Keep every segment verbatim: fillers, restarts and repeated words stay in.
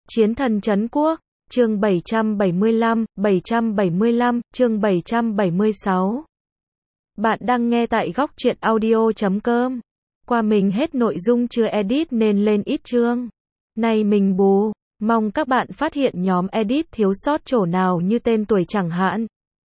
Chiến thần trấn quốc, chương bảy trăm bảy mươi lăm, bảy trăm bảy mươi lăm, chương bảy trăm bảy mươi sáu. Bạn đang nghe tại góc truyện audio chấm com. Qua mình hết nội dung chưa edit nên lên ít chương. Này mình bù, mong các bạn phát hiện nhóm edit thiếu sót chỗ nào như tên tuổi chẳng hạn.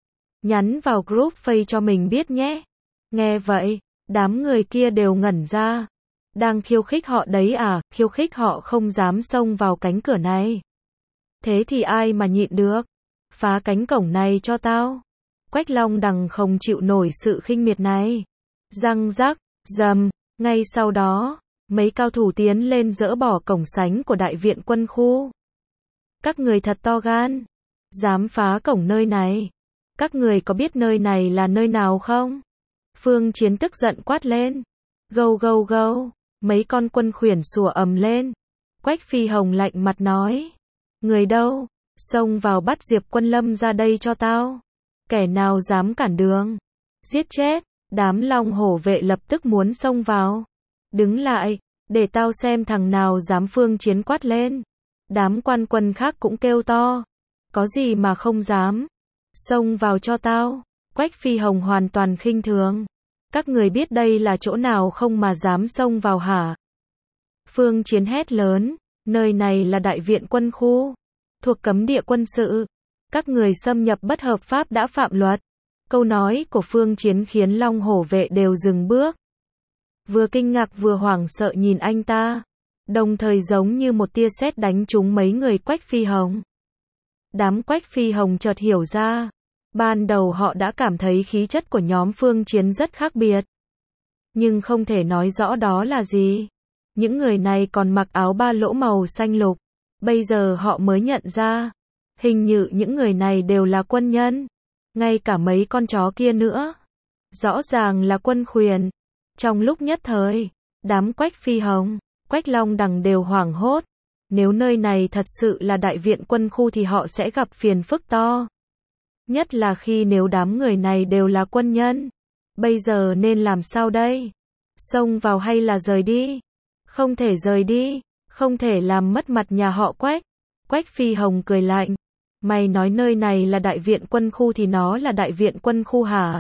Nhắn vào group Face cho mình biết nhé. Nghe vậy, đám người kia đều ngẩn ra. Đang khiêu khích họ đấy à, khiêu khích họ không dám xông vào cánh cửa này. Thế thì ai mà nhịn được? Phá cánh cổng này cho tao. Quách Long Đằng không chịu nổi sự khinh miệt này. Răng rắc, rầm, ngay sau đó, mấy cao thủ tiến lên dỡ bỏ cổng sánh của đại viện quân khu. Các người thật to gan, dám phá cổng nơi này. Các người có biết nơi này là nơi nào không? Phương Chiến tức giận quát lên. Gâu gâu gâu, mấy con quân khuyển sủa ầm lên. Quách Phi Hồng lạnh mặt nói. Người đâu? Xông vào bắt Diệp Quân Lâm ra đây cho tao. Kẻ nào dám cản đường? Giết chết. Đám long hổ vệ lập tức muốn xông vào. Đứng lại, để tao xem thằng nào dám. Phương Chiến quát lên. Đám quan quân khác cũng kêu to. Có gì mà không dám? Xông vào cho tao. Quách Phi Hồng hoàn toàn khinh thường. Các người biết đây là chỗ nào không mà dám xông vào hả? Phương Chiến hét lớn. Nơi này là đại viện quân khu, thuộc cấm địa quân sự. Các người xâm nhập bất hợp pháp đã phạm luật. Câu nói của Phương Chiến khiến long hổ vệ đều dừng bước. Vừa kinh ngạc vừa hoảng sợ nhìn anh ta. Đồng thời giống như một tia sét đánh trúng mấy người Quách Phi Hồng. Đám Quách Phi Hồng chợt hiểu ra. Ban đầu họ đã cảm thấy khí chất của nhóm Phương Chiến rất khác biệt. Nhưng không thể nói rõ đó là gì. Những người này còn mặc áo ba lỗ màu xanh lục. Bây giờ họ mới nhận ra. Hình như những người này đều là quân nhân. Ngay cả mấy con chó kia nữa. Rõ ràng là quân khuyển. Trong lúc nhất thời, đám Quách Phi Hồng, Quách Long Đằng đều hoảng hốt. Nếu nơi này thật sự là đại viện quân khu thì họ sẽ gặp phiền phức to. Nhất là khi nếu đám người này đều là quân nhân. Bây giờ nên làm sao đây? Xông vào hay là rời đi? Không thể rời đi, không thể làm mất mặt nhà họ Quách. Quách Phi Hồng cười lạnh. Mày nói nơi này là đại viện quân khu thì nó là đại viện quân khu hả?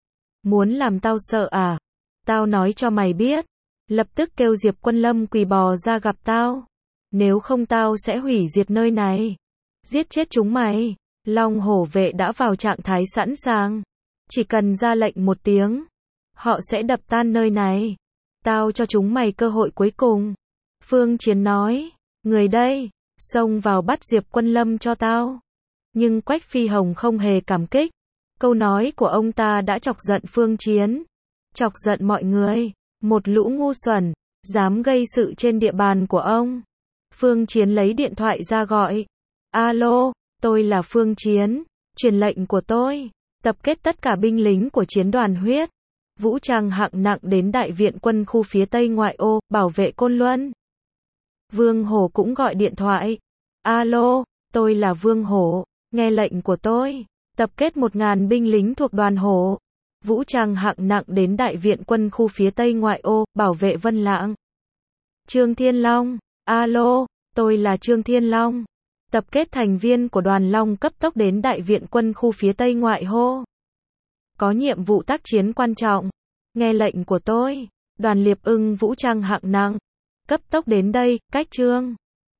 Muốn làm tao sợ à? Tao nói cho mày biết. Lập tức kêu Diệp Quân Lâm quỳ bò ra gặp tao. Nếu không tao sẽ hủy diệt nơi này. Giết chết chúng mày. Long hổ vệ đã vào trạng thái sẵn sàng. Chỉ cần ra lệnh một tiếng, họ sẽ đập tan nơi này. Tao cho chúng mày cơ hội cuối cùng. Phương Chiến nói. Người đây, xông vào bắt Diệp Quân Lâm cho tao. Nhưng Quách Phi Hồng không hề cảm kích. Câu nói của ông ta đã chọc giận Phương Chiến. Chọc giận mọi người. Một lũ ngu xuẩn, dám gây sự trên địa bàn của ông. Phương Chiến lấy điện thoại ra gọi. Alo, tôi là Phương Chiến. Truyền lệnh của tôi. Tập kết tất cả binh lính của chiến đoàn huyết. Vũ trang hạng nặng đến đại viện quân khu phía tây ngoại ô, bảo vệ Côn Luân. Vương Hổ cũng gọi điện thoại. Alo, tôi là Vương Hổ, nghe lệnh của tôi. Tập kết một ngàn binh lính thuộc đoàn Hổ. Vũ trang hạng nặng đến đại viện quân khu phía tây ngoại ô, bảo vệ Vân Lãng. Trương Thiên Long, alo, tôi là Trương Thiên Long. Tập kết thành viên của đoàn Long cấp tốc đến đại viện quân khu phía tây ngoại ô. Có nhiệm vụ tác chiến quan trọng. Nghe lệnh của tôi. Đoàn Liệp Ưng vũ trang hạng nặng. Cấp tốc đến đây, cách Trương.